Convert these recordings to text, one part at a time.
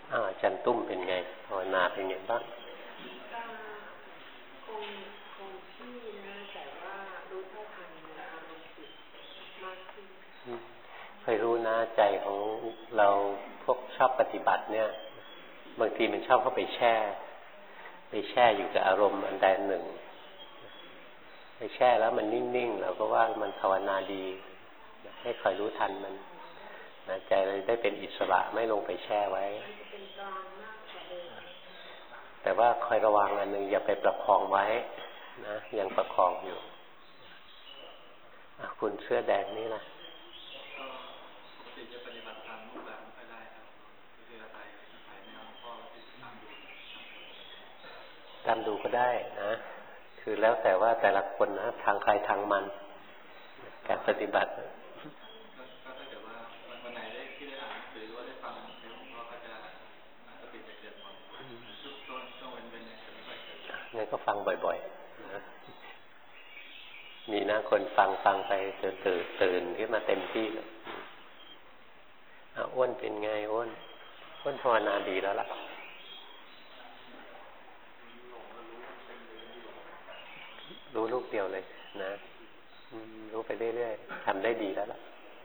อาจารย์ตุ้มเป็นไงภาวนาเป็นไงบ้างคงที่นะแต่ว่ารู้เท่าทันอารมณ์จิตมากขึ้นเคยรู้นะใจของเราพวกชอบปฏิบัติเนี่ยบางทีมันชอบเข้าไปแช่อยู่กับอารมณ์อันใดหนึ่งไปแช่แล้วมันนิ่งๆเราก็ว่ามันภาวนาดีให้คอยรู้ทันมันใจเลยได้เป็นอิสระไม่ลงไปแช่ไว้แต่ว่าคอยระวังอันหนึ่งอย่าไปประคองไว้นะยังประคองอยู่คุณเสื้อแดงนี่นะตามดูก็ได้นะคือแล้วแต่ว่าแต่ละคนนะทางใครทางมันการปฏิบัติงั้นก็ฟังบ่อยๆนะมีนะคนฟังไปจนตื่นขึ้นมาเต็มที่เลยอ้วนเป็นไงอ้วนภาวนาดีแล้วล่ะรู้ลูกเดียวเลยนะรู้ไปเรื่อยๆทำได้ดีแล้วล่ะ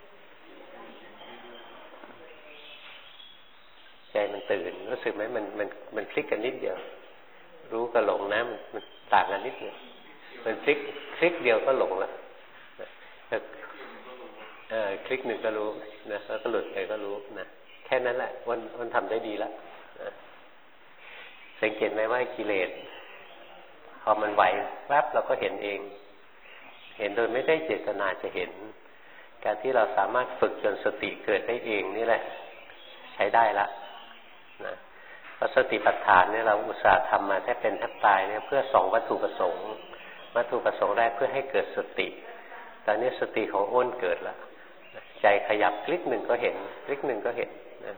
ใจมันตื่นรู้สึกไหมมันพลิกกันนิดเดียวรู้กับหลงนะมันต่างกันนิดเดียวมันคลิกเดียวก็หลงละคลิกหนึ่งก็รู้นะแล้วก็หลุดไปก็รู้นะแค่นั้นแหละวันทำได้ดีแล้วนะสังเกตไหมว่ากิเลสพอมันไหวแวบเราก็เห็นเองเห็นโดยไม่ได้เจตนาจะเห็นการที่เราสามารถฝึกจนสติเกิดได้เองนี่แหละใช้ได้ละนะเพราะสติปัฏฐานเนี่ยเราอุตส่าห์ทำมาแทบเป็นแทบตายเนี่ยเพื่อ2วัตถุประสงค์วัตถุประสงค์แรกเพื่อให้เกิดสติตอนนี้สติของอ้นเกิดแล้วใจขยับคลิกหนึ่งก็เห็นคลิกหนึ่งก็เห็นนะ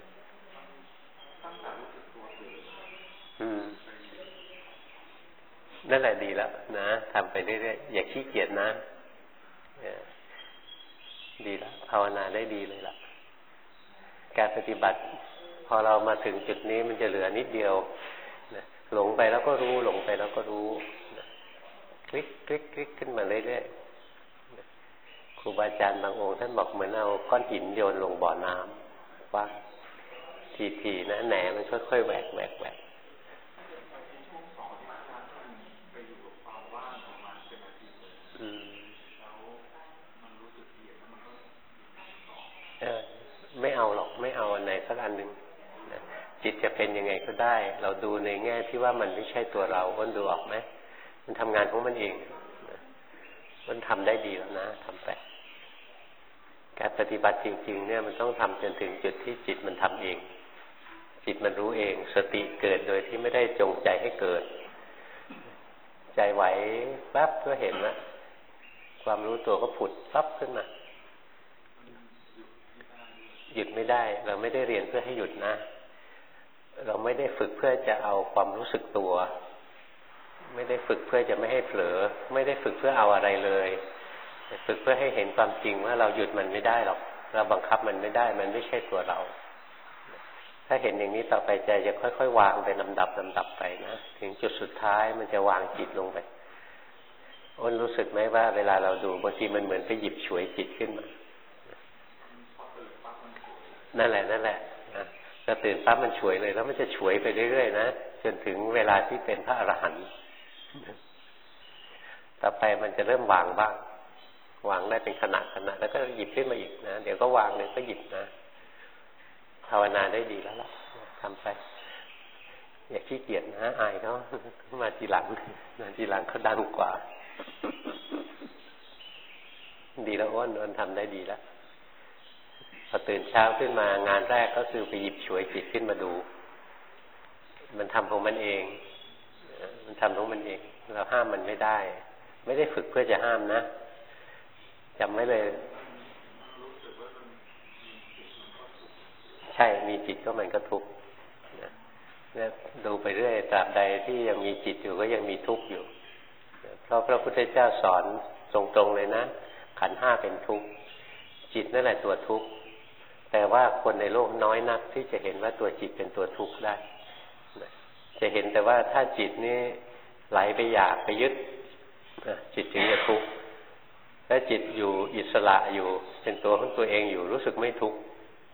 นั่นแหละดีแล้วนะทำไปเรื่อยๆอย่าขี้เกียจนะดีแล้วภาวนาได้ดีเลยล่ะการปฏิบัติพอเรามาถึงจุดนี้มันจะเหลือนิดเดียวนะหลงไปแล้วก็รู้หลงไปแล้วก็รู้นะคลิกขึ้นมาเรื่อยๆครูบาอาจารย์บางองค์ท่านบอกเหมือนเอาก้อนหินโยนลงบ่อน้ำว่าทีๆนะแหนมันค่อยๆแหวกไม่เอาหรอกไม่เอาอันไหนสักอันหนึ่งนะจิตจะเป็นยังไงก็ได้เราดูในแง่ที่ว่ามันไม่ใช่ตัวเราอ้นดูออกไหมมันทำงานของมันเองนะมันทำได้ดีแล้วนะทำไปการปฏิบัติจริงๆเนี่ยมันต้องทำจนถึงจุดที่จิตมันทำเองจิตมันรู้เองสติเกิดโดยที่ไม่ได้จงใจให้เกิดใจไหวแป๊บก็เห็นละความรู้ตัวก็ผุดปั๊บขึ้นมาหยุดไม่ได้เราไม่ได้เรียนเพื่อให้หยุดนะเราไม่ได้ฝึกเพื่อจะเอาความรู้สึกตัวไม่ได้ฝึกเพื่อจะไม่ให้เผลอไม่ได้ฝึกเพื่อเอาอะไรเลยฝึกเพื่อให้เห็นความจริงว่าเราหยุดมันไม่ได้หรอกเราบังคับมันไม่ได้มันไม่ใช่ตัวเราถ้าเห็นอย่างนี้ต่อไปใจจะค่อยๆวางไปลำดับไปนะถึงจุดสุดท้ายมันจะวางจิตลงไปอ้นรู้สึกไหมว่าเวลาเราดูบางทีมันเหมือนไปหยิบฉวยจิตขึ้นมานั่นแหละนะจะตื่นปั๊บมันฉวยเลยแล้วมันจะฉวยไปเรื่อยๆนะจนถึงเวลาที่เป็นพระอรหันต์ต่อไปมันจะเริ่มวางบ้างวางได้เป็นขณะแล้วก็หยิบขึ้นมาอีกนะเดี๋ยวก็วางเดี๋ยวก็หยิบนะภาวนาได้ดีแล้วล่ะทำไปอย่าขี้เกียจนะอายเขามาทีหลังเขาดังกว่าดีแล้วอ้นทำได้ดีแล้วพอตื่นเช้าขึ้นมางานแรกก็คือไปหยิบฉวยจิตขึ้นมาดูมันทำของมันเองเราห้ามมันไม่ได้ไม่ได้ฝึกเพื่อจะห้ามนะจำไว้เลยใช่มีจิตก็มันก็ทุกข์เนี่ยดูไปเรื่อยตราบใดที่ยังมีจิตอยู่ก็ยังมีทุกข์อยู่เพราะพระพุทธเจ้าสอนตรงๆเลยนะขันธ์ห้าเป็นทุกข์จิตนั่นแหละตัวทุกข์แต่ว่าคนในโลกน้อยนักที่จะเห็นว่าตัวจิตเป็นตัวทุกข์ได้จะเห็นแต่ว่าถ้าจิตนี้ไหลไปอยากไปยึดจิตถึงจะทุกข์ถ้าจิตอยู่อิสระอยู่เป็นตัวของตัวเองอยู่รู้สึกไม่ทุกข์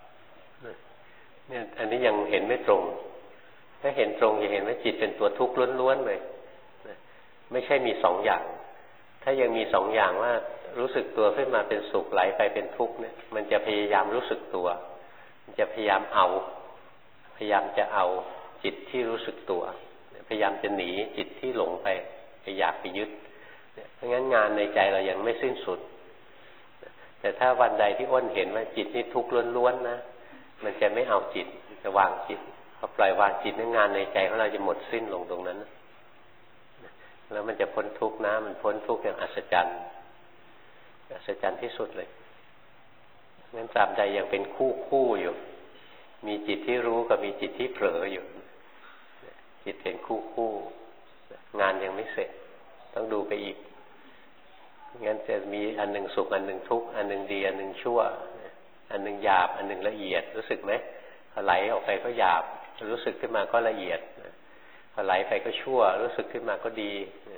เนี่ยอันนี้ยังเห็นไม่ตรงถ้าเห็นตรงจะเห็นว่าจิตเป็นตัวทุกข์ล้วนๆเลยไม่ใช่มีสองอย่างถ้ายังมีสองอย่างว่ารู้สึกตัวขึ้นมาเป็นสุขไหลไปเป็นทุกข์เนี่ยมันจะพยายามรู้สึกตัวมันจะพยายามจะเอาจิตที่รู้สึกตัวพยายามจะหนีจิตที่หลงไปอยากไปยึดเพราะงั้นงานในใจเรายังไม่สิ้นสุดแต่ถ้าวันใดที่อ้นเห็นว่าจิตนี่ทุกข์ล้วนๆนะมันจะไม่เอาจิตจะวางจิตพอปล่อยวางจิตนั้นงานในใจของเราจะหมดสิ้นลงตรงนั้นแล้วมันจะพ้นทุกข์นะมันพ้นทุกข์อย่างอัศจรรย์ที่สุดเลยงั้นตราบใดยังเป็นคู่อยู่มีจิตที่รู้กับมีจิตที่เผลออยู่จิตเป็นคู่งานยังไม่เสร็จต้องดูไปอีกงั้นจะมีอันหนึ่งสุขอันหนึ่งทุกข์อันหนึ่งดีอันหนึ่งชั่วอันหนึ่งหยาบอันหนึ่งละเอียดรู้สึกไหมพอไหลออกไปก็หยาบรู้สึกขึ้นมาก็ละเอียดพอไหลไปก็ชั่วรู้สึกขึ้นมาก็ดี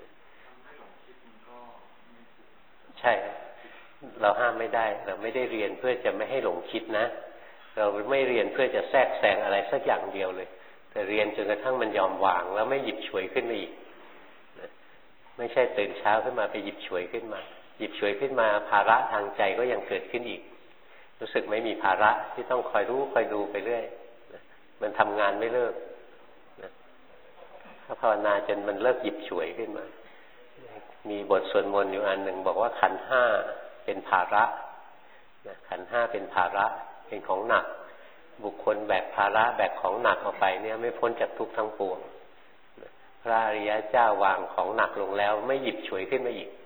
ใช่เราห้ามไม่ได้เราไม่ได้เรียนเพื่อจะไม่ให้หลงคิดนะเราไม่เรียนเพื่อจะแทรกแซงอะไรสักอย่างเดียวเลยแต่เรียนจนกระทั่งมันยอมวางแล้วไม่หยิบฉวยขึ้นมาอีกไม่ใช่ตื่นเช้าขึ้นมาไปหยิบฉวยขึ้นมาหยิบฉวยขึ้นมาภาระทางใจก็ยังเกิดขึ้นอีกรู้สึกไม่มีภาระที่ต้องคอยรู้คอยดูไปเรื่อยมันทำงานไม่เลิกถ้าภาวนาจนมันเลิกหยิบฉวยขึ้นมามีบทสวดมนต์อยู่อันหนึ่งบอกว่าขันธ์ห้าเป็นภาระขันธ์ห้าเป็นภาระเป็นของหนักบุคคลแบกภาระแบกของหนักออกไปเนี่ยไม่พ้นจากทุกข์ทั้งปวงพระอริยเจ้าวางของหนักลงแล้วไม่หยิบฉวยขึ้นมาอีก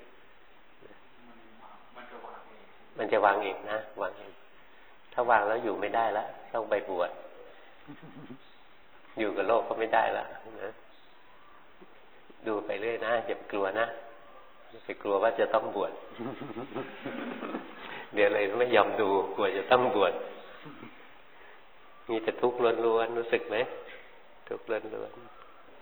มันจะวางเองนะวางเองถ้าวางแล้วอยู่ไม่ได้แล้วต้องไปบวชอยู่กับโลกก็ไม่ได้แล้วนะดูไปเรื่อยนะอย่ากลัวนะอย่าไปกลัวว่าจะต้องบวชเดี๋ยวเลยไม่ยอมดูกลัวจะต้องบวชมีแต่ทุกข์ล้วนๆรู้สึกไหมทุกข์ล้วนๆ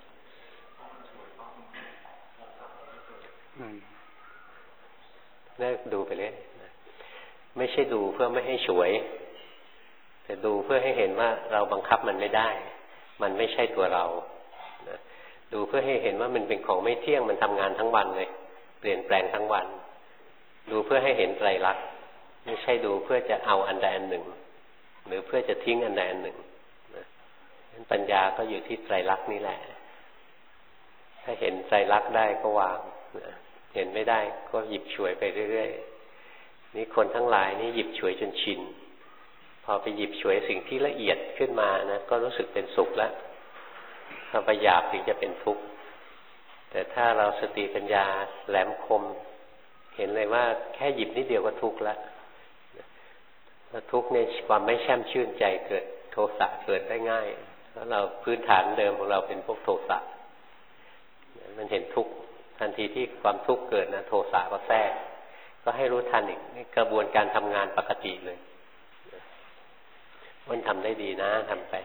นั่นดูไปเลยไม่ใช่ดูเพื่อไม่ให้ฉวยแต่ดูเพื่อให้เห็นว่าเราบังคับมันไม่ได้มันไม่ใช่ตัวเราดูเพื่อให้เห็นว่ามันเป็นของไม่เที่ยงมันทำงานทั้งวันเลยเปลี่ยนแปลงทั้งวันดูเพื่อให้เห็นไตรลักษณ์ไม่ใช่ดูเพื่อจะเอาอันใดอันหนึ่งหรือเพื่อจะทิ้งอันใดอันหนึ่งปัญญาก็อยู่ที่ไตรลักษณ์นี่แหละถ้าเห็นไตรลักษณ์ได้ก็วางเห็นไม่ได้ก็หยิบฉวยไปเรื่อยๆนี่คนทั้งหลายนี่หยิบฉวยจนชินพอไปหยิบฉวยสิ่งที่ละเอียดขึ้นมานะก็รู้สึกเป็นสุขแล้วพอไปหยาบถึงจะเป็นทุกข์แต่ถ้าเราสติปัญญาแหลมคมเห็นเลยว่าแค่หยิบนิดเดียวก็ทุกข์แล้วทุกข์ในความไม่แช่มชื่นใจเกิดโทสะเกิดได้ง่ายเพราะเราพื้นฐานเดิมของเราเป็นพวกโทสะมันเห็นทุกข์ทันทีที่ความทุกข์เกิดนะโทสะก็แทรกก็ให้รู้ทันอีกนี่กระบวนการทำงานปกติเลยมันทำได้ดีนะทำไป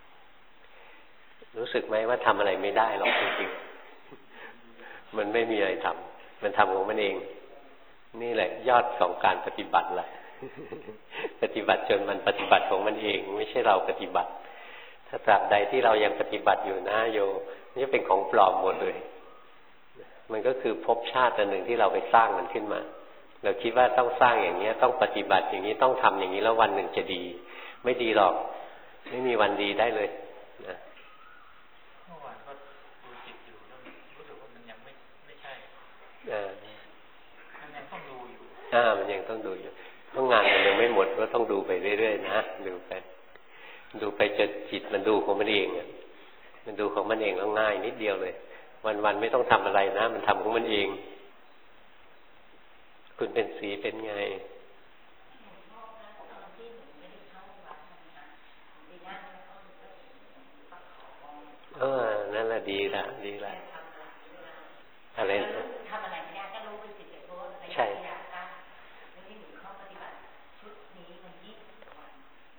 รู้สึกไหมว่าทำอะไรไม่ได้หรอกจริงๆมันไม่มีอะไรทำมันทำของมันเองนี่แหละยอดของการปฏิบัติแหละปฏิบัติจนมันปฏิบัติของมันเองไม่ใช่เราปฏิบัติถ้าตราบใดที่เรายังปฏิบัติอยู่นะโยนี่เป็นของปลอมหมดเลยมันก็คือภพชาติอันหนึ่งที่เราไปสร้างมันขึ้นมาเราคิดว่าต้องสร้างอย่างนี้ต้องปฏิบัติอย่างนี้ต้องทำอย่างนี้แล้ววันหนึ่งจะดีไม่ดีหรอกไม่มีวันดีได้เลยนะเมื่อวานก็ดูจิตอยู่แล้วรู้สึกว่ามันยังไม่ใช่มันยังต้องดูอยู่มันยังต้องดูอยู่เพราะงานมันยังไม่หมดก็ต้องดูไปเรื่อยๆนะดูไปจนจิตมันดูของมันเองมันดูของมันเองแล้วง่ายนิดเดียวเลยวันๆไม่ต้องทำอะไรนะมันทำของมันเองคุณเป็นสีเป็นไงนั่นแหละดีละอะไรทำอะไรไม่ได้ก็รู้เป็นสิบเป็นโทษใช่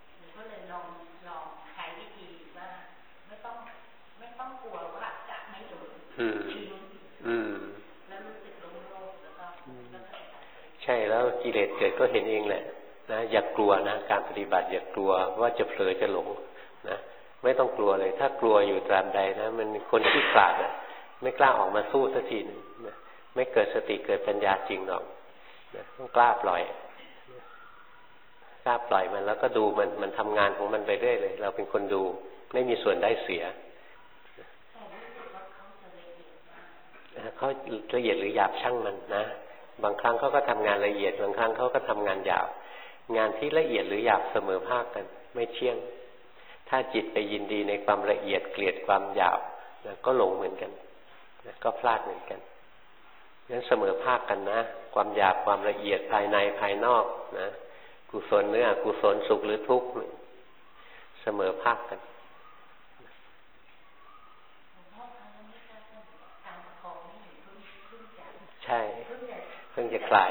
แล้วรู้สึกโล่งๆแล้วก็ใช่แล้วกิเลสเกิดก็เห็นเองแหละนะอย่ากลัวนะการปฏิบัติอย่ากลัวว่าจะเผลอจะหลงนะไม่ต้องกลัวเลยถ้ากลัวอยู่ตราบใดนะมันคนที่ขลาดอ่ะไม่กล้าออกมาสู้สักทีนึงนะไม่เกิดสติเกิดปัญญาจริงหรอกนะต้องกล้าปล่อยกล้าปล่อยมันแล้วก็ดูมันทำงานของมันไปเรื่อยเลยเราเป็นคนดูไม่มีส่วนได้เสียเขาละเอียดหรือหยาบช่างมันนะบางครั้งเขาก็ทำงานละเอียดบางครั้งเขาก็ทำงานหยาบงานที่ละเอียดหรือหยาบเสมอภาคกันไม่เที่ยงถ้าจิตไปยินดีในความละเอียดเกลียดความหยาบก็หลงเหมือนกันก็พลาดเหมือนกันงั้นเสมอภาคกันนะความหยาบความละเอียดภายในภายนอกนะกุศลหรืออกุศลสุขหรือทุกข์เสมอภาคกันใช่เพิ่งจะคลาย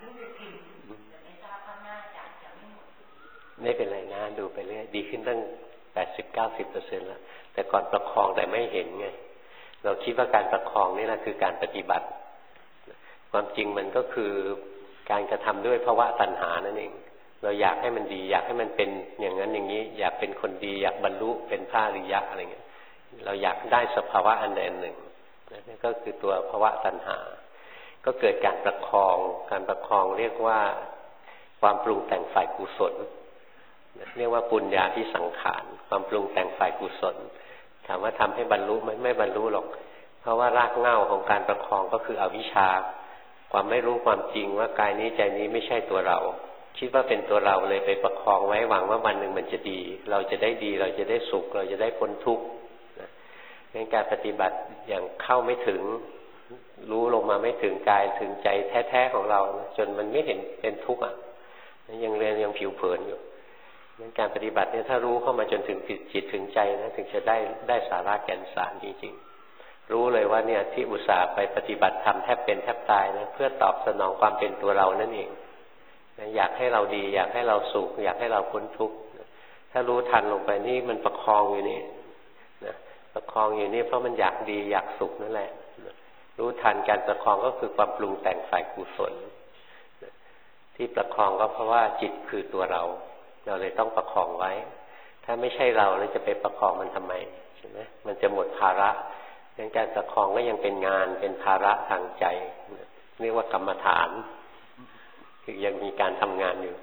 ไม่เป็นไรนะดูไปเรื่อยดีขึ้นตั้ง 80-90% แล้วแต่ก่อนประคองแต่ไม่เห็นไงเราคิดว่าการประคองนี่แหละคือการปฏิบัติความจริงมันก็คือการกระทำด้วยภวะตัณหานั่นเองเราอยากให้มันดีอยากให้มันเป็นอย่างนั้นอย่างนี้อยากเป็นคนดีอยากบรรลุเป็นพระอริยะอะไรเงี้ยเราอยากได้สภาวะอันใดอันหนึ่งนั่นก็คือตัวภวะตัณหาก็เกิดการประคองการประคองเรียกว่าความปรุงแต่งฝ่ายกุศลเรียกว่าปุญญาที่สังขารความปรุงแต่งฝ่ายกุศลถามว่าทำให้บรรลุไม่บรรลุหรอกเพราะว่ารากเหง้าของการประคองก็คืออวิชชาความไม่รู้ความจริงว่ากายนี้ใจนี้ไม่ใช่ตัวเราคิดว่าเป็นตัวเราเลยไปประคองไว้หวังว่าวันหนึ่งมันจะดีเราจะได้ดีเราจะได้สุขเราจะได้พ้นทุกข์งั้นการปฏิบัติอย่างเข้าไม่ถึงรู้ลงมาไม่ถึงกายถึงใจแท้ๆของเราจนมันไม่เห็นเป็นทุกข์ยังเรียนยังผิวเผินอยู่งั้นการปฏิบัติเนี่ยถ้ารู้เข้ามาจนถึงจิตถึงใจนะถึงจะได้สาระแก่นสารจริงๆรู้เลยว่าเนี่ยที่อุตส่าห์ไปปฏิบัติทำแทบเป็นแทบตายนะเพื่อตอบสนองความเป็นตัวเรานั่นเองอยากให้เราดีอยากให้เราสุขอยากให้เราพ้นทุกข์ถ้ารู้ทันลงไปนี่มันประคองอยู่นี่นะประคองอยู่นี่เพราะมันอยากดีอยากสุขนั่นแหละรู้ทันการประคองก็คือความปรุงแต่งฝ่ายกุศลที่ประคองก็เพราะว่าจิตคือตัวเราเลยต้องประคองไว้ถ้าไม่ใช่เราแล้วจะไปประคองมันทำไมใช่ไหมมันจะหมดภาระงั้นการประคองก็ยังเป็นงานเป็นภาระทางใจเรียกว่ากรรมฐานคือยังมีการทำงานอยู่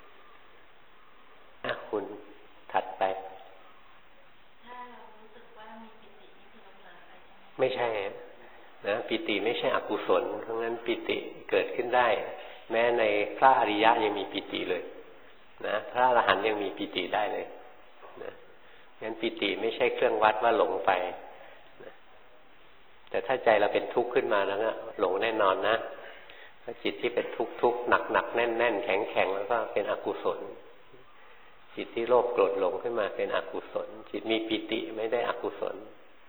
คุณถัดไปถ้าเรารู้สึกว่ามีปิตินี่คือละลายไปใช่ไหมไม่ใช่นะปิติไม่ใช่อกุศลเพราะงั้นปิติเกิดขึ้นได้แม้ในพระอริยะยังมีปิติเลยนะพระอรหันต์ยังมีปิติได้เลยนะงั้นปิติไม่ใช่เครื่องวัดว่าหลงไปนะแต่ถ้าใจเราเป็นทุกข์ขึ้นมาแล้วนะหลงแน่นอนนะถ้าจิตที่เป็นทุกข์หนักแน่นแข็งแล้วก็เป็นอกุศลจิตที่โลภโกรธหลงขึ้นมาเป็นอกุศลจิตมีปิติไม่ได้อกุศล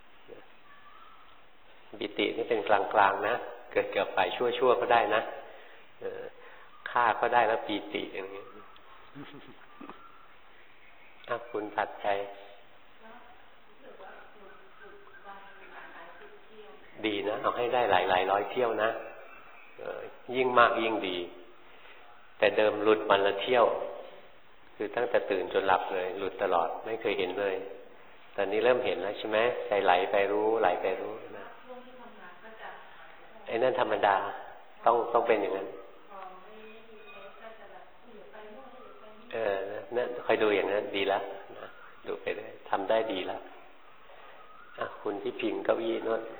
ปิตินี่เป็นกลางๆนะเกิดกับฝ่ายชั่วก็ได้นะฆ่าก็ได้แล้วปิติอย่างนี้คุณถัดไปดีนะเอาให้ได้หลายร้อยเที่ยวนะยิ่งมากยิ่งดีแต่เดิมหลุดวันละเที่ยวคือตั้งแต่ตื่นจนหลับเลยหลุดตลอดไม่เคยเห็นเลยตอนนี้เริ่มเห็นแล้วใช่ไหมใจไหลไปรู้ไหลไปรู้นะไอ้นั่นธรรมดาต้องเป็นอย่างนั้นนั่นคอยดูอย่างนั้นดีแล้วนะดูไปได้ทำได้ดีแล้วคุณที่พิงเก้าอี้โน้น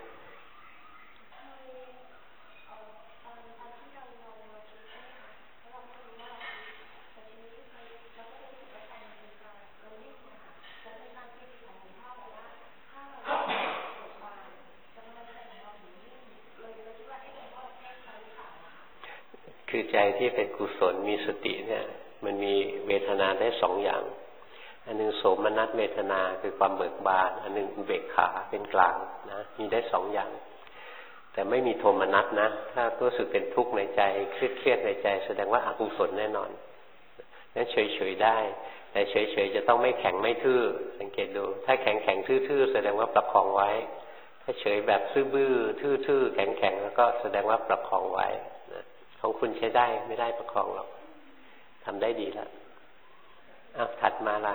คือใจที่เป็นกุศลมีสติเนี่ยมันมีเวทนาได้สองอย่างอันนึงโสมนัสเวทนาคือความเบิกบานอันนึงอุเบกขาเป็นกลางนะมีได้สองอย่างแต่ไม่มีโทมนัสนะถ้ารู้สึกเป็นทุกข์ในใจเครียดในใจแสดงว่าอกุศลแน่นอนนั้นเฉยๆได้แต่เฉยๆจะต้องไม่แข็งไม่ทื่อสังเกตดูถ้าแข็งทื่อๆแสดงว่าประคองไว้ถ้าถ้าเฉยแบบซื่อบื้อทื่อๆแข็งๆแล้วก็แสดงว่าประคองไว้นะของคุณใช้ได้ไม่ได้ประคองหรอกทำได้ดีแล้วถัดมาล่ะ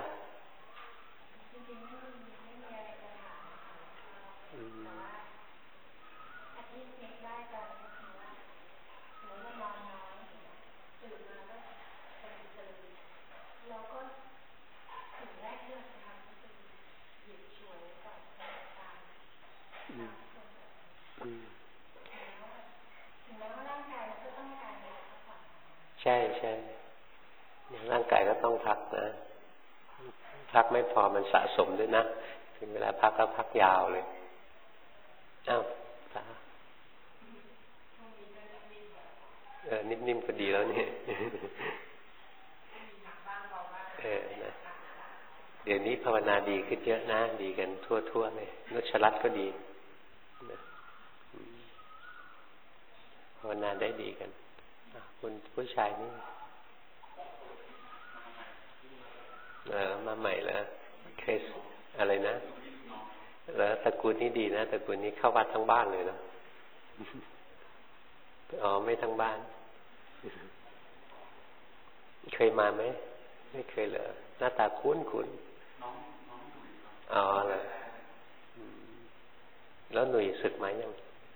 ใช่ร่างกายก็ต้องพักนะพักไม่พอมันสะสมด้วยนะถึงเวลาพักก็พักยาวเลยนิ่มๆก็ดีแล้วนี่นะเดี๋ยวนี้ภาวนาดีขึ้นเยอะนะดีกันทั่วๆเลยนุชรัตน์ก็ดีนะภาวนาได้ดีกันคุณผู้ชายนี่มาใหม่แล้วเคสอะไรนะแล้วตระกูลนี้ดีนะตระกูลนี้เข้าวัดทั้งบ้านเลยนะไม่ทั้งบ้านเคยมาไหมไม่เคยเหรอหน้าตาคุ้นเหรอแล้วหนุ่ยสึกไหมยัง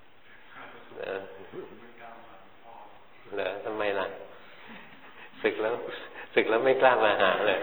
เหรอทำไมล่ะสึกแล้วไม่กล้ามาหาเลย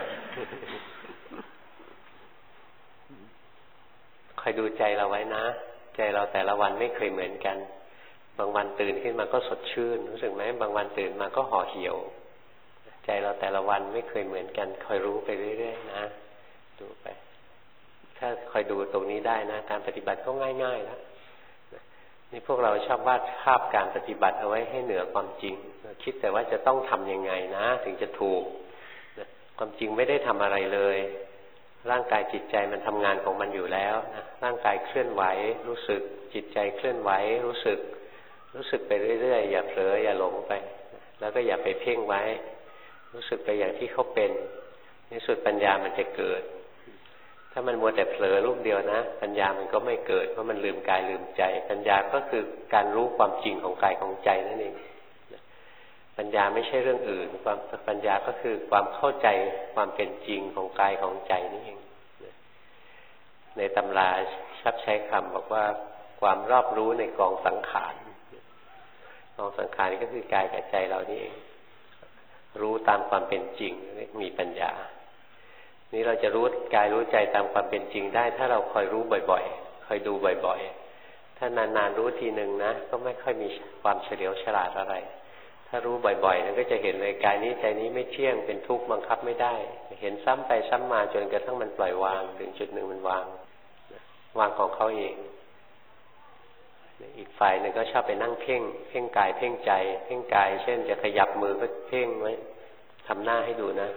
คอยดูใจเราไว้นะใจเราแต่ละวันไม่เคยเหมือนกันบางวันตื่นขึ้นมาก็สดชื่นรู้สึกไหมบางวันตื่นมาก็ห่อเหี่ยวใจเราแต่ละวันไม่เคยเหมือนกันคอยรู้ไปเรื่อยๆนะดูไปถ้าคอยดูตรงนี้ได้นะการปฏิบัติก็ง่ายๆแล้วนี่พวกเราชอบวาดภาพการปฏิบัติเอาไว้ให้เหนือความจริงคิดแต่ว่าจะต้องทำยังไงนะถึงจะถูกความจริงไม่ได้ทำอะไรเลยร่างกายจิตใจมันทำงานของมันอยู่แล้วนะร่างกายเคลื่อนไหวรู้สึกจิตใจเคลื่อนไหวรู้สึกไปเรื่อยๆอย่าเผลออย่าหลงไปแล้วก็อย่าไปเพ่งไว้รู้สึกไปอย่างที่เขาเป็นในสุดปัญญามันจะเกิดถ้ามันมัวแต่เผลอลูกเดียวนะปัญญามันก็ไม่เกิดเพราะมันลืมกายลืมใจปัญญาก็คือการรู้ความจริงของกายของใจนั่นเองปัญญาไม่ใช่เรื่องอื่นความปัญญาก็คือความเข้าใจความเป็นจริงของกายของใจนี่เองในตำราชักใช้คำบอกว่าความรอบรู้ในกองสังขารกองสังขารก็คือกายกับใจเรานี่เองรู้ตามความเป็นจริงมีปัญญานี่เราจะรู้กายรู้ใจตามความเป็นจริงได้ถ้าเราคอยรู้บ่อยๆคอยดูบ่อยๆถ้านานๆรู้ทีหนึ่งนะก็ไม่ค่อยมีความเฉลียวฉลาดอะไรถ้ารู้บ่อยๆนั้นก็จะเห็นเลยกายนี้ใจนี้ไม่เที่ยงเป็นทุกข์บังคับไม่ได้เห็นซ้ำไปซ้ำมาจนกระทั่งมันปล่อยวางถึงจุดหนึ่งมันวางของเขาเองอีกฝ่ายหนึ่งก็ชอบไปนั่งเพ่งกายเพ่งใจเพ่งกายเช่นจะขยับมือก็เพ่งไว้ทำหน้าให้ดูนะ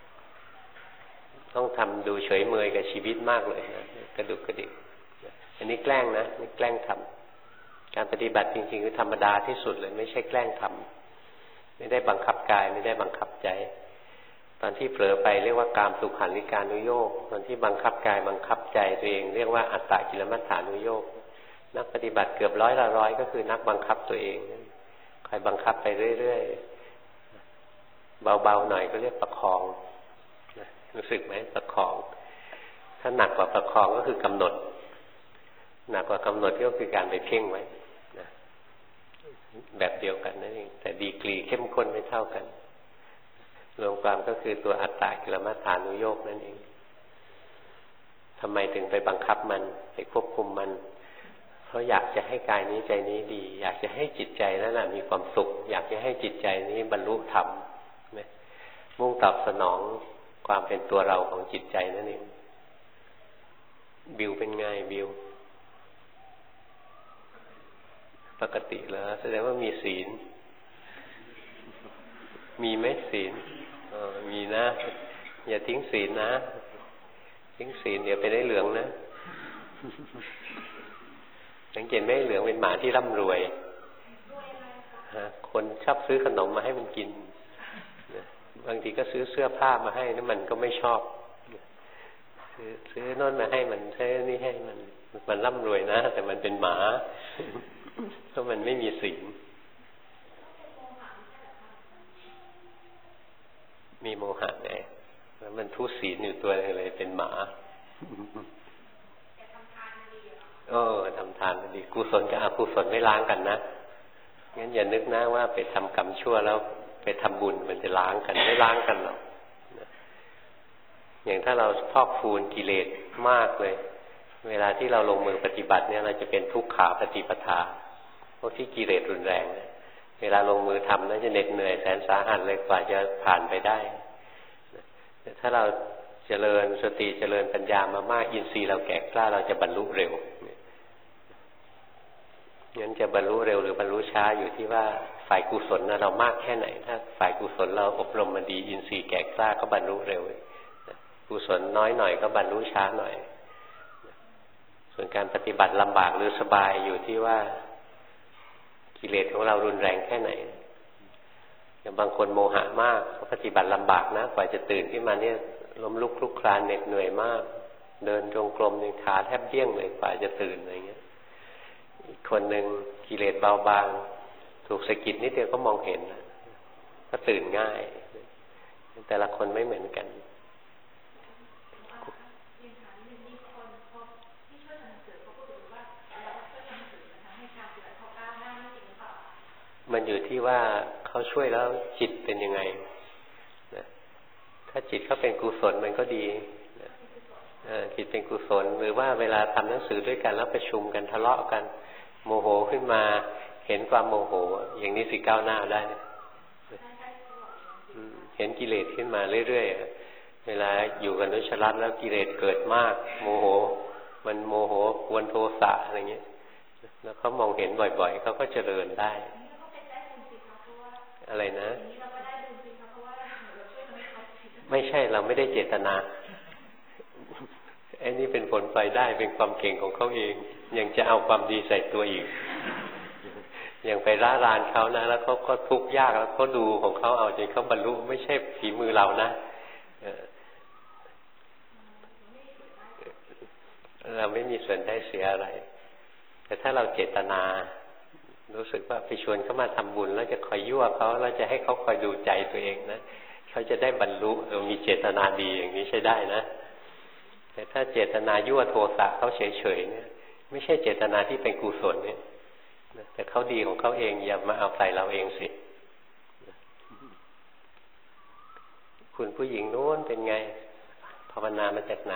ต้องทำดูเฉยเมยกับชีวิตมากเลยนะกระดุกกระดิกอันนี้แกล้งนะนี่แกล้งทำการปฏิบัติจริงๆคือธรรมดาที่สุดเลยไม่ใช่แกล้งทำไม่ได้บังคับกายไม่ได้บังคับใจตอนที่เผลอไปเรียกว่ากามสุขันธิกานุโยคตอนที่บังคับกายบังคับใจตัวเองเรียกว่าอัตตกิลมัฏฐานุโยคนักปฏิบัติเกือบร้อยก็คือนักบังคับตัวเองคอยบังคับไปเรื่อยๆเบาๆหน่อยก็เรียกประคองรู้สึกไหมประคองถ้าหนักกว่าประคองก็คือกำหนดหนักกว่ากำหนดก็คือการไปเพ่งไว้นะแบบเดียวกันนั่นเองแต่ดีกรีเข้มข้นไม่เท่ากันรวมความก็คือตัวอัตตกิลมัฏฐานุโยคนั่นเองทำไมถึงไปบังคับมันไปควบคุมมันเพราะอยากจะให้กายนี้ใจนี้ดีอยากจะให้จิตใจนั้นมีความสุขอยากจะให้จิตใจนี้บรรลุธรรมมุ่งตอบสนองความเป็นตัวเราของจิตใจนั่นเองบิวเป็นไงบิวปกติแล้วแสดงว่ามีศีลมีไหมศีลมีนะอย่าทิ้งศีลนะทิ้งศีลเดี๋ยวไปได้เหลืองนะสังเกตไหมเหลืองเป็นหมาที่ร่ำรวยคนชอบซื้อขนมมาให้มันกินบางทีก็ซื้อเสื้อผ้ามาให้นั่นมันก็ไม่ชอบซื้อโน่นมาให้มันซื้อนี่ให้มันร่ำรวยนะแต่มันเป็นหมาเพราะมันไม่มีศีลมีโมหะไงแล้วมันทุศีลอยู่ตัวนึงเลยเป็นหมาทำทานดีกุศลกับอกุศลไม่ล้างกันนะงั้นอย่านึกนะว่าไปทำกรรมชั่วแล้วไปทำบุญมันจะล้างกันไม่ล้างกันหรอกอย่างถ้าเราพอกพูนกิเลสมากเลยเวลาที่เราลงมือปฏิบัติเนี่ยเราจะเป็นทุกขาปฏิปทาพวกที่กิเลสรุนแรงเนี่ยเวลาลงมือทำนั้นจะเหน็ดเหนื่อยแสนสาหัสเลยกว่าจะผ่านไปได้แต่ถ้าเราเจริญสติเจริญปัญญามามากอินทรีย์เราแก่กล้าเราจะบรรลุเร็วงั้นจะบรรลุเร็วหรือบรรลุช้าอยู่ที่ว่าฝ่ายกุศลเรามากแค่ไหนถ้าฝ่ายกุศลเราอบรมมันดีอินทรีย์แก่กล้าก็บรรลุเร็วกุศลน้อยหน่อยก็บรรลุช้าหน่อยส่วนการปฏิบัติลำบากหรือสบายอยู่ที่ว่ากิเลสของเรารุนแรงแค่ไหนอย่างบางคนโมหะมากก็ปฏิบัติลำบากนะกว่าจะตื่นขึ้นมาเนี่ยล้มลุกคลุกคลานเหน็ดเหนื่อยมากเดินจงกรมยังขาแทบเบี้ยงเลยกว่าจะตื่นอะไรเงี้ยอีกคนหนึ่งกิเลสเบาบางถูกสะกิดนิดเดียวก็มองเห็นก็ตื่นง่ายแต่ละคนไม่เหมือนกันมันอยู่ที่ว่าเขาช่วยแล้วจิตเป็นยังไงนะถ้าจิตเขาเป็นกุศลมันก็ดีนะจิตเป็นกุศลหรือว่าเวลาทำหนังสือด้วยกันแล้วประชุมกันทะเลาะกันโมโหขึ้นมาเห็นความโมโหอย่างนี้สิก้าวหน้าได้เห็นกิเลสขึ้นมาเรื่อยๆเวลาอยู่กันด้วยชลัดแล้วกิเลสเกิดมากโมโหมันโมโหกวนโทสะอะไรเงี้ยแล้วเขามองเห็นบ่อยๆเขาก็เจริญได้อะไรนะไม่ใช่เราไม่ได้เจตนาไอ้นี่เป็นผลไปได้เป็นความเก่งของเขาเองยังจะเอาความดีใส่ตัวอีกยังไปร่ารานเขานะแล้วเขาก็ทุกข์ยากแล้วเขาดูของเขาเอาจนเขาบรรลุไม่ใช่ฝีมือเรานะเราไม่มีส่วนได้เสียอะไรแต่ถ้าเราเจตนารู้สึกว่าไปชวนเขามาทำบุญแล้วจะคอยยั่วเขาแล้วจะให้เขาคอยดูใจตัวเองนะเขาจะได้บรรลุมีเจตนาดีอย่างนี้ใช้ได้นะแต่ถ้าเจตนายั่วโทสะเขาเฉยๆเนี่ยไม่ใช่เจตนาที่เป็นกุศลเนี่ยแต่เขาดีของเขาเองอย่ามาเอาใส่เราเองสิคุณผู้หญิงโน้นเป็นไงภาวนามาจากไหน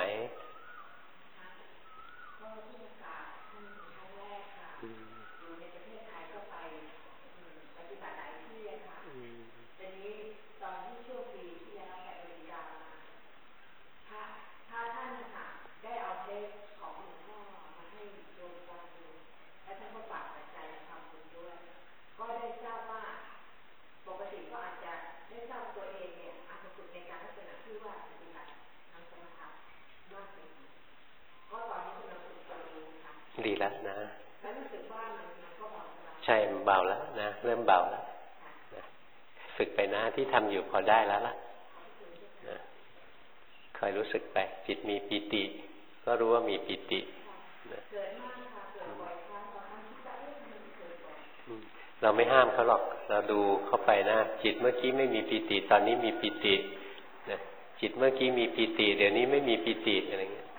ดีแล้วนะใช่เบาแล้วนะเริ่มเบาแล้วฝึกไปนะที่ทำอยู่พอได้แล้วล่ะนะคอยรู้สึกไปจิตมีปิติก็รู้ว่ามีปิตินะเราไม่ห้ามเขาหรอกเราดูเข้าไปนะจิตเมื่อกี้ไม่มีปิติตอนนี้มีปิตินะจิตเมื่อกี้มีปิติเดี๋ยวนี้ไม่มีปิติอะไรเงี้ย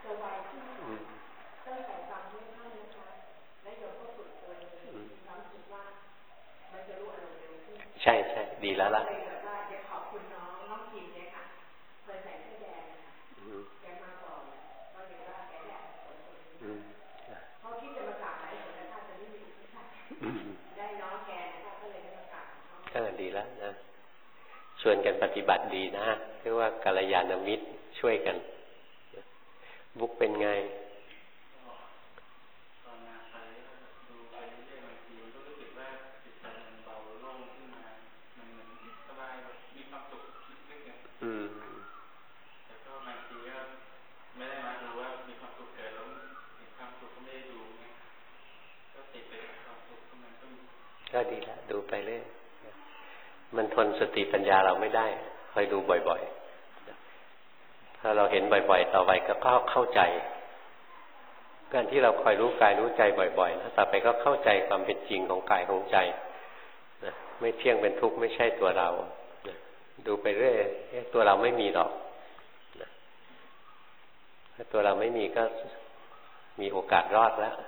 ใช่ใช่ดีแล้วล่ะขอบคุณน้องกินเลยค่ะเคยใส่เสื้อแดงแกมาก่อนก็เดี๋ยวว่าแกแดดเขาคิดจะมากราบไหนแต่ถ้าจะไม่มีได้น้องแกนะคะก็เลยไม่มากราบดีแล้วนะชวนกันปฏิบัติดีนะเรียกว่ากัลยาณมิตรช่วยกันบุ๊กเป็นไงก็ดีแล้วดูไปเรื่อยมันทนสติปัญญาเราไม่ได้คอยดูบ่อยๆถ้าเราเห็นบ่อยๆต่อไปก็เข้าใจการที่เราคอยรู้กายรู้ใจบ่อยๆนะต่อไปก็เข้าใจความเป็นจริงของกายของใจนะไม่เที่ยงเป็นทุกข์ไม่ใช่ตัวเรานะดูไปเรื่อยตัวเราไม่มีหรอกนะถ้าตัวเราไม่มีก็มีโอกาสรอดแล้ว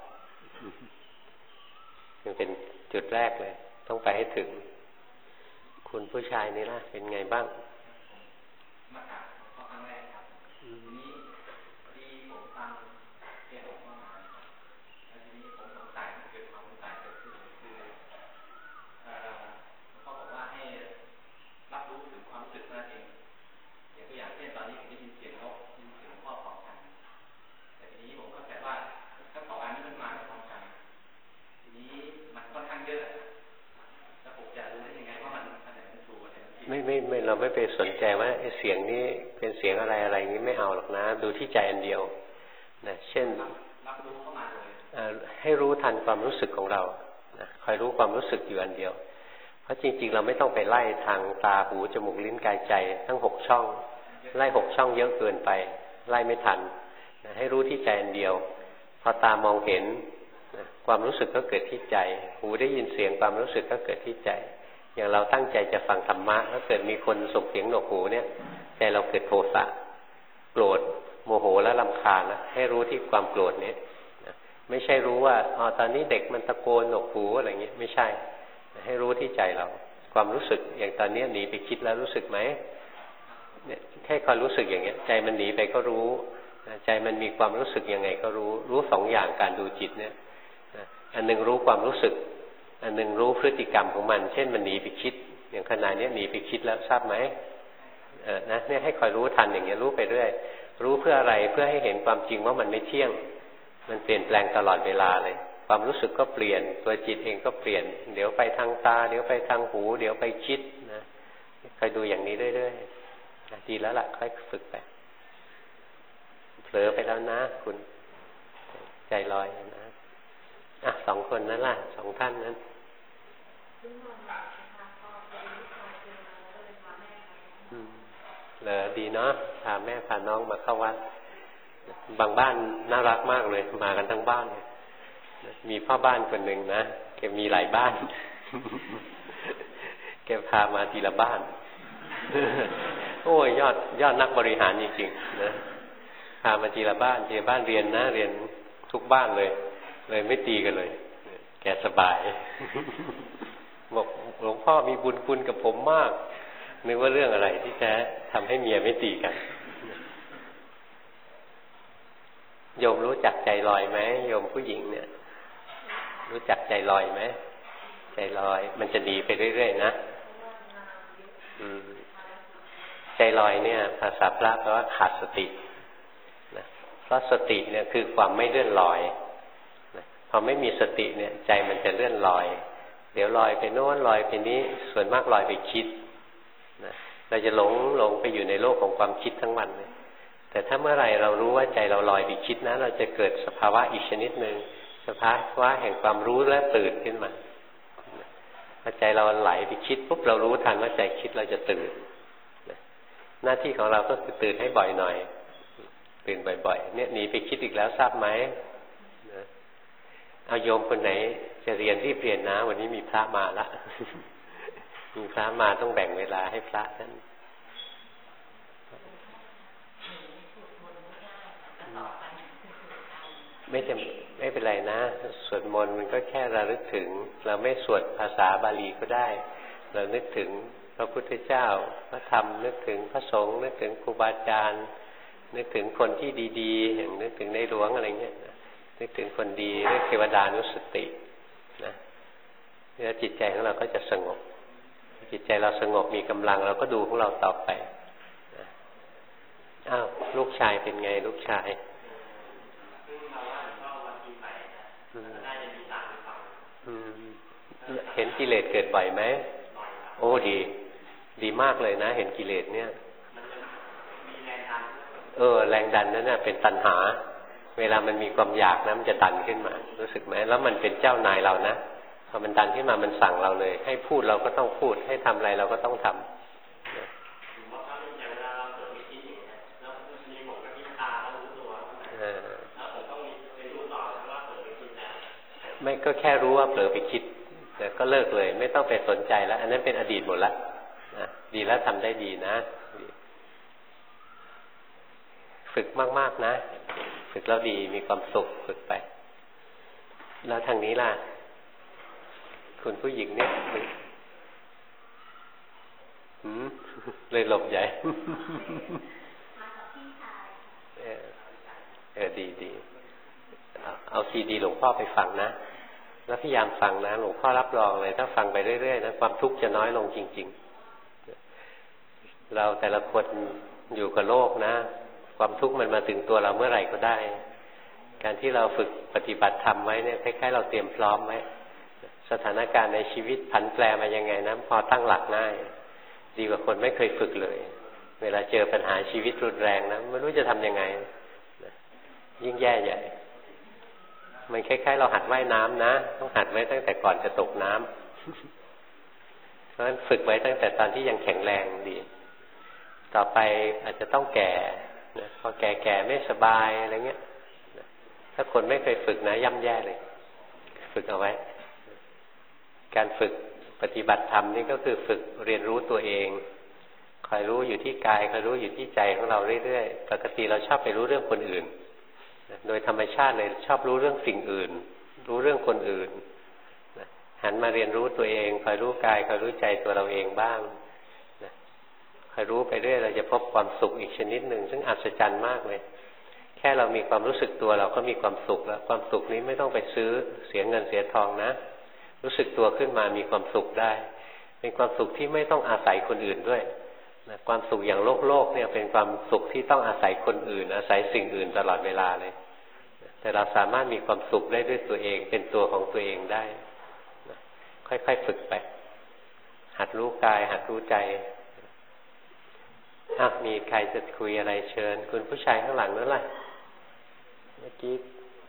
มันเป็นจุดแรกเลยต้องไปให้ถึงคุณผู้ชายนี่ล่ะเป็นไงบ้างมาจากครั้งแรกครับทีนี้พอดีผมฟังเกี่ยวกับมาแล้วทีนี้ผมสงสัยเกิดความสงสัยเกิดขึ้นคือเขาบอกว่าให้รับรู้ถึงความรู้สึกนั่นเองอย่างตัวอย่างเช่นตอนนี้ผมได้ยินเสียงนกได้ยินเสียงพ่อของกันแต่ทีนี้ผมเข้าใจว่าทั้งสองอันนี้มันมาพร้อมกันทีนี้มันค่อนข้างเยอะแล้วผมจะรู้ได้ยังไงว่ามันอันไหนมันถูกอันไหนมันผิดไม่เราไม่ไปสนใจว่าเสียงนี้เป็นเสียงอะไรอย่างนี้ไม่เอาหรอกนะดูที่ใจอันเดียวนะเช่นรับรู้เข้ามาเลยให้รู้ทันความรู้สึกของเรานะคอยรู้ความรู้สึกอยู่อันเดียวเพราะจริงๆเราไม่ต้องไปไล่ทางตาหูจมูกลิ้นกายใจทั้ง6ช่องไล่6ช่องเยอะเกินไปไล่ไม่ทันนะให้รู้ที่ใจอันเดียวพอตามองเห็นนะความรู้สึกก็เกิดที่ใจหูได้ยินเสียงความรู้สึกก็เกิดที่ใจอย่างเราตั้งใจจะฟังธรรมะถ้าเกิดมีคนส่งเสียงหนวกหูเนี่ยใจเราเกิดโทสะโกรธโมโหและรำคาญนะให้รู้ที่ความโกรธนี้นะไม่ใช่รู้ว่าตอนนี้เด็กมันตะโกนหนวกหูอะไรเงี้ยไม่ใช่ให้รู้ที่ใจเราความรู้สึกอย่างตอนนี้หนีไปคิดแล้วรู้สึกไหมเนี่ยแค่ความรู้สึกอย่างเงี้ยใจมันหนีไปก็รู้ใจมันมีความรู้สึกยังไงก็รู้2อย่างการดูจิตเนี่ยอันนึงรู้ความรู้สึกอันหนึ่งรู้พฤติกรรมของมันเช่นมันหนีไปคิดอย่างขณะนี้หนีไปคิดแล้วทราบไหมนะเนี่ยให้คอยรู้ทันอย่างเงี้ยรู้ไปเรื่อยรู้เพื่ออะไรเพื่อให้เห็นความจริงว่ามันไม่เที่ยงมันเปลี่ยนแปลงตลอดเวลาเลยความรู้สึกก็เปลี่ยนตัวจิตเองก็เปลี่ยนเดี๋ยวไปทางตาเดี๋ยวไปทางหูเดี๋ยวไปคิดนะคอยดูอย่างนี้เรื่อยๆดีแล้วล่ะค่อยฝึกไปเผลอไปแล้วนะคุณใจลอยนะ2 คนนั่นล่ะ2 ท่านนั้นเหรอดีเนาะพาแม่พาน้องมาเข้าวัดบางบ้านน่ารักมากเลยมากันทั้งบ้านมีพ่อบ้านคนหนึ่งนะแกมีหลายบ้านแกพามาทีละบ้านโอ้ยยอดนักบริหารจริงๆนะพามาทีละบ้านเรียนนะเรียนทุกบ้านเลยไม่ตีกันเลยแกสบายบอกหลวงพ่อมีบุญคุณกับผมมากนึกว่าเรื่องอะไรที่แท้ทำให้เมียไม่ตีกันโยมรู้จักใจลอยไหมโยมผู้หญิงเนี่ยรู้จักใจลอยไหมใจลอยมันจะดีไปเรื่อยๆนะใจลอยเนี่ยภาษาพระแปลว่าขาดสตินะเพราะสติเนี่ยคือความไม่เลื่อนลอยพอไม่มีสติเนี่ยใจมันจะเลื่อนลอยเดี๋ยวลอยไปโน้นลอยไปนี้ส่วนมากลอยไปคิดนะเราจะหลงไปอยู่ในโลกของความคิดทั้งวันเลยแต่ถ้าเมื่อไหร่เรารู้ว่าใจเราลอยไปคิดนะเราจะเกิดสภาวะอีกชนิดหนึ่งสภาวะแห่งความรู้และตื่นขึ้นมาพอใจเราไหลไปคิดปุ๊บเรารู้ทันว่าใจคิดเราจะตื่นหน้าที่ของเราก็คือตื่นให้บ่อยหน่อยตื่นบ่อยๆเนี่ยหนีไปคิดอีกแล้วทราบไหมเอาโยมคนไหนจะเรียนรีบเรียนนะวันนี้มีพระมาละมีพระมาต้องแบ่งเวลาให้พระท่านไม่เป็นไรนะสวดมนต์มันก็แค่ระลึกถึงเราไม่สวดภาษาบาลีก็ได้เรานึกถึงพระพุทธเจ้าพระธรรมนึกถึงพระสงฆ์นึกถึงครูบาอาจารย์นึกถึงคนที่ดีๆอย่างนึกถึงในหลวงอะไรเงี้ยนึกถึงคนดีเรียกเทวดานุสตินะแล้วจิตใจของเราก็จะสงบจิตใจเราสงบมีกำลังเราก็ดูของเราต่อไปนะลูกชายเป็นไงลูกชายเห็นกิเลสเกิดบ่อยไหมโอ้ดีมากเลยนะเห็นกิเลสเนี่ยแรงดันนั่นน่ะเป็นตัณหาเวลามันมีความอยากนะมันจะดันขึ้นมารู้สึกไหมแล้วมันเป็นเจ้านายเรานะพอมันดันขึ้นมามันสั่งเราเลยให้พูดเราก็ต้องพูดให้ทำอะไรเราก็ต้องทำไม่ก็แค่รู้ว่าเผลอไปคิดแต่ก็เลิกเลยไม่ต้องไปสนใจแล้วอันนั้นเป็นอดีตหมดละนะดีแล้วทำได้ดีนะฝึกมากๆนะฝึกแล้วดีมีความสุขฝึกไปแล้วทางนี้ล่ะคุณผู้หญิงเนี่ยเลยหลบใหญ่ดีเอาซีดีหลวงพ่อไปฟังนะแล้วพยายามฟังนะหลวงพ่อรับรองเลยถ้าฟังไปเรื่อยๆนะความทุกข์จะน้อยลงจริงๆเราแต่ละคนอยู่กับโลกนะความทุกข์มันมาถึงตัวเราเมื่อไหร่ก็ได้การที่เราฝึกปฏิบัติธรรมไว้เนี่ยคล้ายๆเราเตรียมพร้อมไว้สถานการณ์ในชีวิตผันแปรมายังไงนะพอตั้งหลักง่ายดีกว่าคนไม่เคยฝึกเลยเวลาเจอปัญหาชีวิตรุนแรงนะไม่รู้จะทำยังไงยิ่งแย่ใหญ่มันคล้ายๆเราหัดว่ายน้ำนะต้องหัดไว้ตั้งแต่ก่อนจะตกน้ำเพราะฉะนั้นฝึกไว้ตั้งแต่ตอนที่ยังแข็งแรงดีต่อไปอาจจะต้องแก่นะพอแก่ๆไม่สบายอะไรเงี้ยถ้าคนไม่เคยฝึกนะย่ำแย่เลยฝึกเอาไว้การฝึกปฏิบัติธรรมนี่ก็คือฝึกเรียนรู้ตัวเองคอยรู้อยู่ที่กายคอยรู้อยู่ที่ใจของเราเรื่อยๆปกติเราชอบไปรู้เรื่องคนอื่นโดยธรรมชาติเลยชอบรู้เรื่องสิ่งอื่นรู้เรื่องคนอื่นหันมาเรียนรู้ตัวเองคอยรู้กายคอยรู้ใจตัวเราเองบ้างคอยรู้ไปเรื่อยเราจะพบความสุขอีกชนิดหนึ่งซึ่งอัศจรรย์มากเลยแค่เรามีความรู้สึกตัวเราก็มีความสุขแล้วความสุขนี้ไม่ต้องไปซื้อเสียเงินเสียทองนะรู้สึกตัวขึ้นมามีความสุขได้เป็นความสุขที่ไม่ต้องอาศัยคนอื่นด้วยความสุขอย่างโลกเนี่ยเป็นความสุขที่ต้องอาศัยคนอื่นอาศัยสิ่งอื่นตลอดเวลาเลยแต่เราสามารถมีความสุขได้ด้วยตัวเองเป็นตัวของตัวเองได้ค่อยๆฝึกไปหัดรู้กายหัดรู้ใจมีใครจะคุยอะไรเชิญคุณผู้ชายข้างหลังนั่นแหละเมื่อกี้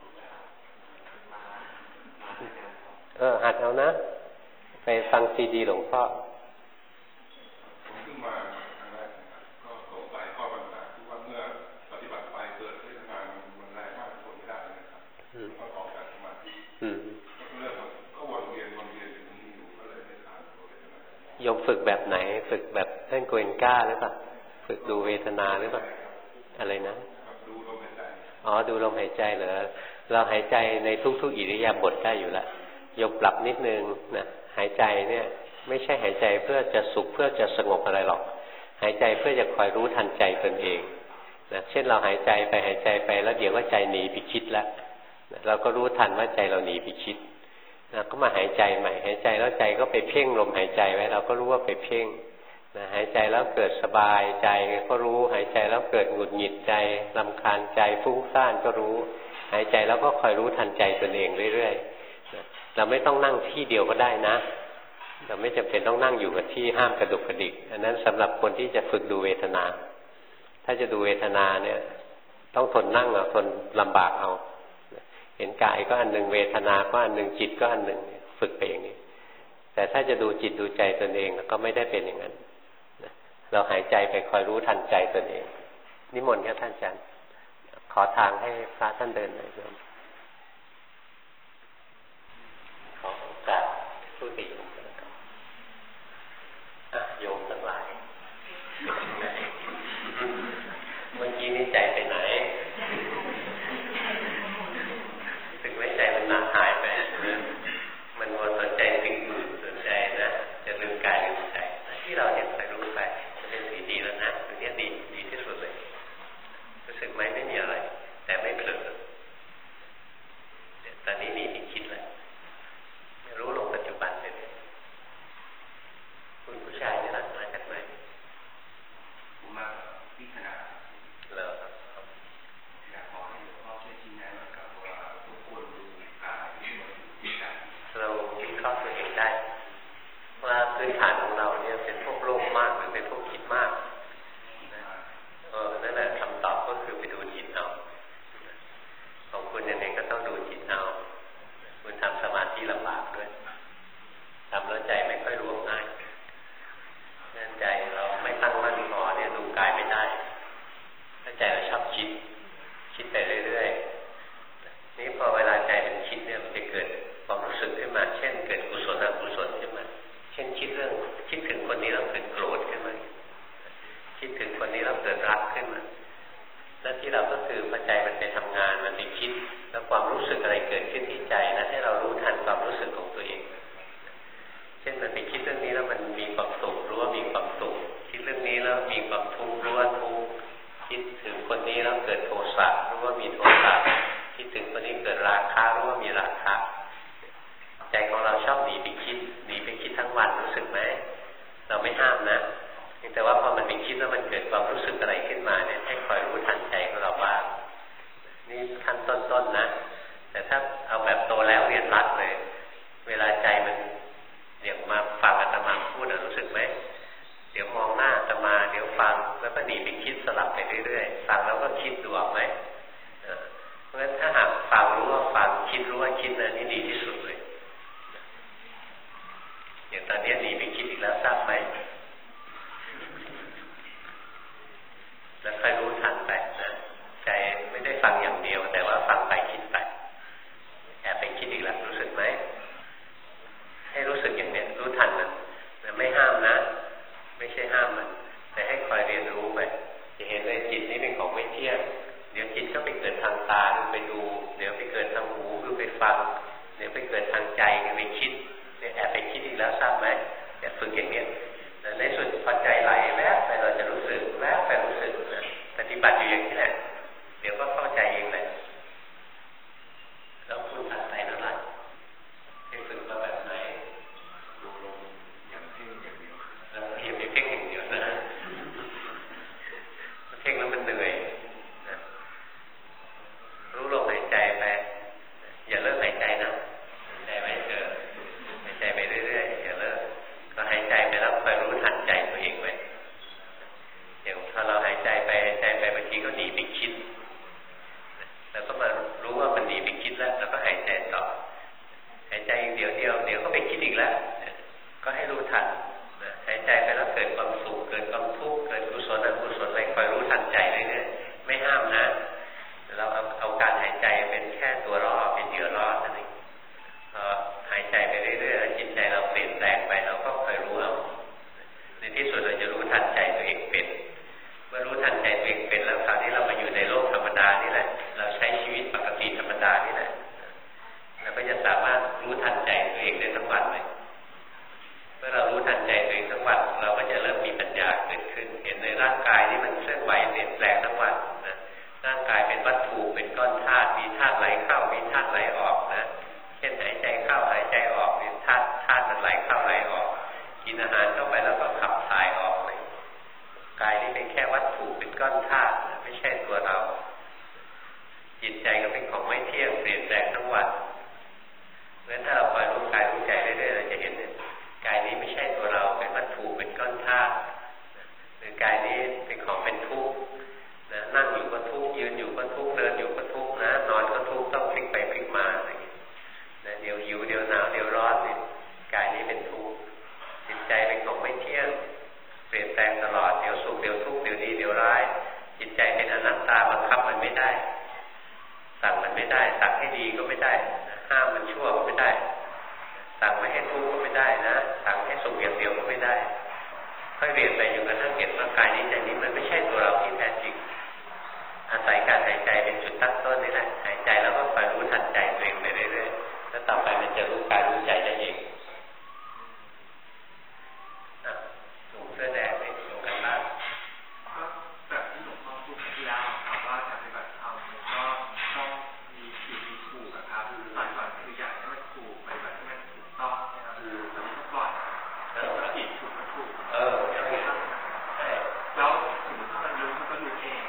หัดเอานะไปฟังซีดีหลวงพ่อผมขึ้นมาครั้งแรกก็สงสัยข้อปัญหาที่ว่าเมื่อปฏิบัติไปเกิดขึ้นมามันแรงมากทนไม่ได้นะครับก็ออกจากสมาธิเรื่องก็วนเวียนอย่างนี้อยู่ก็เลยไม่ทานตัวเวทนาโยมฝึกแบบไหนฝึกแบบท่านโกเอนก้าหรือเปล่าฝึกดูเวทนาหรือเปล่าอะไรนะดูลมหายใจดูลมหายใจเหรอเราหายใจในทุกๆอิริยาบถได้อยู่แล้วโยมปรับนิดนึงนะหายใจเนี่ยไม่ใช่หายใจเพื่อจะสุขเพื่อจะสงบอะไรหรอกหายใจเพื่อจะคอยรู้ทันใจตนเองนะเช่นเราหายใจไปแล้วเดี๋ยวว่าใจหนีไปคิดแล้วเราก็รู้ทันว่าใจเราหนีไปคิดนะก็มาหายใจใหม่หายใจแล้วใจก็ไปเพ่งลมหายใจไว้เราก็รู้ว่าไปเพ่งนะหายใจแล้วเกิดสบายใจก็รู้หายใจแล้วเกิดหงุดหงิดใจรำคาญใจฟุ้งซ่านก็รู้หายใจแล้วก็คอยรู้ทันใจตนเองเรื่อยๆเราไม่ต้องนั่งที่เดียวก็ได้นะเราไม่จำเป็นต้องนั่งอยู่กับที่ห้ามกระดุกกระดิกอันนั้นสำหรับคนที่จะฝึกดูเวทนาถ้าจะดูเวทนาเนี่ยต้องทนนั่งทนลำบากเอาเห็นกายก็อันหนึ่งเวทนาก็อันหนึ่งจิตก็อันหนึ่งฝึกไปอย่างนี้แต่ถ้าจะดูจิตดูใจตนเองก็ไม่ได้เป็นอย่างนั้นเราหายใจไปคอยรู้ทันใจตนเองนิมนต์ครับท่านอาจารย์ขอทางให้พระท่านเดินหน่อยครับขอโอกาสพูดติโยมกันแล้วกันโยมทั้งหลายเมื่อกี้นี่ใจไปไหนถึงไม่ใจมันหนักหายไปมันวนสนใจสิ่งอื่นสนใจนะจะลืมกายลืมใจที่เราเนี่ยไปรู้ไปเป็นสิ่งดีแล้วนะตรงนี้ดีที่สุดเลยรู้สึกไหมไม่มีอะไรแต่ไม่เผลอต้นๆนะแต่ถ้าเอาแบบโตแล้วเรียนรัดเลยเวลาใจมันอย่างมาฟังอาตมาพูดรู้สึกไหมเดี๋ยวมองหน้าอาตมาเดี๋ยวฟังแล้วก็หนีไปคิดสลับไปเรื่อยๆฟังแล้วก็คิดดูออกไหมเพราะฉะนั้นถ้าหากฟังรู้ว่าฟังคิดรู้ว่าคิดนะนี่ดีที่สุดเลยอย่างตอนนี้หนีไปคิดอีกแล้วทราบไหมแล้วค่อยรู้ทันไปนะใจไม่ได้ฟังอย่างเดียวแต่ว่าฟังไปคิดไปแอบไปคิดอีกแล้วรู้สึกไหมให้รู้สึกอย่างนี้รู้ทันมันไม่ห้ามนะไม่ใช่ห้ามมันแต่ให้คอยเรียนรู้ไปจะเห็นเลยจิตนี้เป็นของไม่เที่ยงเดี๋ยวจิตก็ไปเกิดทางตาไปดูเดี๋ยวไปเกิดทางหูคือไปฟังเดี๋ยวไปเกิดทางใจคือไปคิดแอบไปคิดอีกแล้วทราบไหมแต่ฝึกอย่างนี้ในสุดพอใจไหลแวบไปเราจะรู้สึกแวบไปรู้สึกนะปฏิบัติอยู่อย่างนี้แหละเดี๋ยวก็เข้าใจเองแหละแล้วคุณตัดใจนั่นแหละให้ฝึกมาแบบไหนดูลงอย่างเพ่งอย่างเดียวแล้วอย่าไปเพ่งอย่างเดียวนะเพ่งแล้วมันเหนื่อยนะรู้ลมหายใจไปอย่าเลิกหายใจนะหายใจไว้เถอะหายใจไปเรื่อยๆอย่าเลิกก็หายใจไปแล้วคอยรู้ทันใจตัวเองไว้อย่างพอเราหายใจไปบางทีก็หนีไปคิดแล้วก็มารู้ว่ามันหนีไปคิดแล้วก็หายใจต่อหายใจเดี๋ยวก็ไปคิดอีกแล้วก็ให้รู้ทันหายใจไปแล้วเกิดความสุขเกิดความทุกข์เกิดกุศลอกุศลอะไรคอยรู้ทันใจเรื่อยๆไม่ห้ามนะเราเอาการหายใจเป็นแค่ตัวล่อเป็นเหยื่อล่อนั่นเองพอหายใจไปเรื่อยๆจิตใจเราเปลี่ยนแปลงไปเราก็คอยรู้เอาในที่สุดเราจะรู้ทันใจตัวเองเป็นเมื่อรู้ทันใจตัวเองเป็นแล้วคราวนี้เรามาอยู่ในโลกธรรมดานี่แหละเราใช้ชีวิตปกติธรรมดานี่แหละแล้วก็จะสามารถรู้ทันใจตัวเองได้ทั้งวันเลยเมื่อเรารู้ทันใจตัวเองทั้งวันเราก็จะเริ่มมีปัญญาเกิดขึ้นเห็นในร่างกายที่มันเคลื่อนไหวเปลี่ยนแปลงทั้งวันนะร่างกายเป็นวัตถุเป็นก้อนธาตุมีธาตุไหลเข้ามีธาตุไหลออกนะเช่นหายใจเข้าหายใจออกมีธาตุมันไหลเข้าไหลออกกินอาหารเข้าไปแล้วก็ขับถ่ายออกเลยกายนี่เป็นแค่วัตถุเป็นก้อนธาตุไม่ใช่ตัวเราจิตใจก็เป็นของไม่เที่ยงเปลี่ยนแปลงทั้งวันเพราะฉะนั้นถ้าเราคอยรู้กายรู้ใจเรื่อยๆเราจะเห็นกายนี้ไม่ใช่ตัวเราเป็นวัตถุเป็นก้อนธาตุหรือกายนี้เป็นของเป็นทุกข์นะนั่งอยู่ก็ทุกข์ยืนอยู่ก็ทุกข์เดินอยู่ก็ทุกข์นะนอนก็ทุกข์ต้องพลิกไปพลิกมาอะไรอย่างนี้นะเดี๋ยวหิวเดี๋ยวหนาวเดี๋ยวร้อนนี่กายนี้เป็นทุกข์จิตใจเป็นของไม่เที่ยงเปลี่ยนแปลงตลอดเดี๋ยวสุขเดี๋ยวทุกข์เดี๋ยวดีเดี๋ยวร้ายจิตใจเป็นอนัตตาบังคับมันไม่ได้สั่งมันไม่ได้สั่งให้ดีก็ไม่ได้ห้ามมันชั่วก็ไม่ได้สั่งไม่ให้ทุกข์ก็ไม่ได้นะสั่งให้สุขอย่างเดียวก็ไม่ได้ค่อยเรียนไปอยู่กันทั้งเห็นว่ากายนี้ใจนี้มันไม่ใช่ตัวเราที่แท้จริงอาศัยการหายใจเป็นจุดตั้งต้นนี่แหละหายใจแล้วก็คอยรู้ทันใจตัวเองไปเรื่อยๆแล้วต่อไปมันจะรู้กายรู้ใจได้เองหนุ่มเสื้อแดงไม่ตรงกันบ้างก็แบบที่หลวงพ่อพูดที่แล้วครับว่าการปฏิบัติธรรมก็ต้องมีผิดมีถูกนะครับตอนก่อนคืออยากให้มันถูกปฏิบัติให้มันถูกต้องนะครับแล้วก็ปล่อยแล้วผิดถูกก็ถูกแล้วสมมติถ้ามันรู้มันก็รู้เอง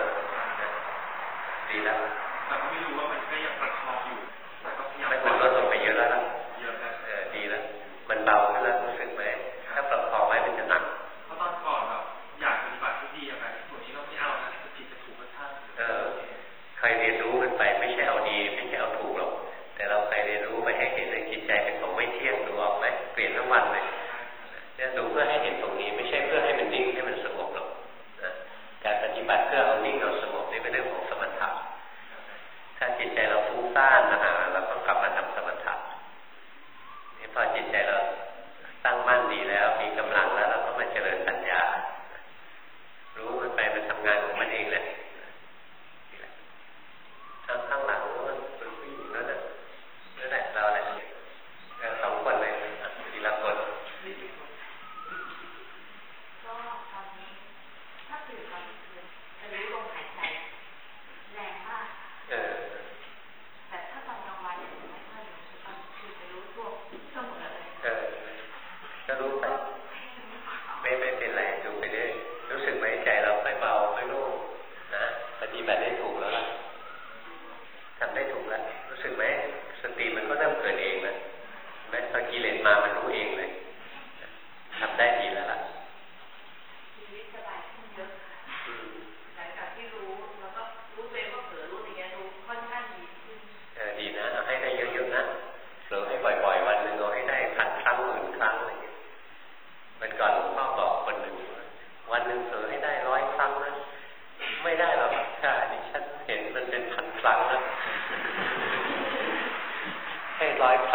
ดีแล้วแต่ก็ไม่รู้ว่ามันก็ยังประคองอยู่แต่ก็พยายามมันลดลงไปเยอะแล้วนะเยอะแล้วดีแล้วมันเบาขึ้นแล้วรู้สึกไหมถ้าประคองไว้มันจะหนักเพราะตอนก่อนแบบอยากปฏิบัติที่ดีอะไรส่วนนี้เราไม่เอานะจะผิดจะถูกก็ช่างใครเรียนรู้มันไปไม่ใช่เอาดีไม่ใช่เอาถูกหรอกแต่เราใครเรียนรู้ไปให้เห็นในจิตใจเป็นของไม่เที่ยงดูออกไหมเปลี่ยนทั้งวันเลยเนี่ยดูเพื่อให้เห็นตรงนี้ไม่ใช่เพื่อให้มันนิ่งให้มันสงบหรอกนะการปฏิบัติเพื่อเอานิ่งเอาสงบนี่เป็นเรื่องของสมถะถ้าจิตใจเราฟุ้งซ่านนะฮะเราต้องกลับมาทำสมถะนี่พอจิตใจเราตั้งมั่นดีแล้วมีกำลังแล้วเราก็มาเจริญปัญญารู้มันไปมันทำงานของมันเองแหละข้างหลัง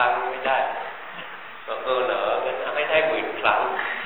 ครั้งไม่ได้บอกเหรองั้นเอาให้ได้10,000 ครั้ง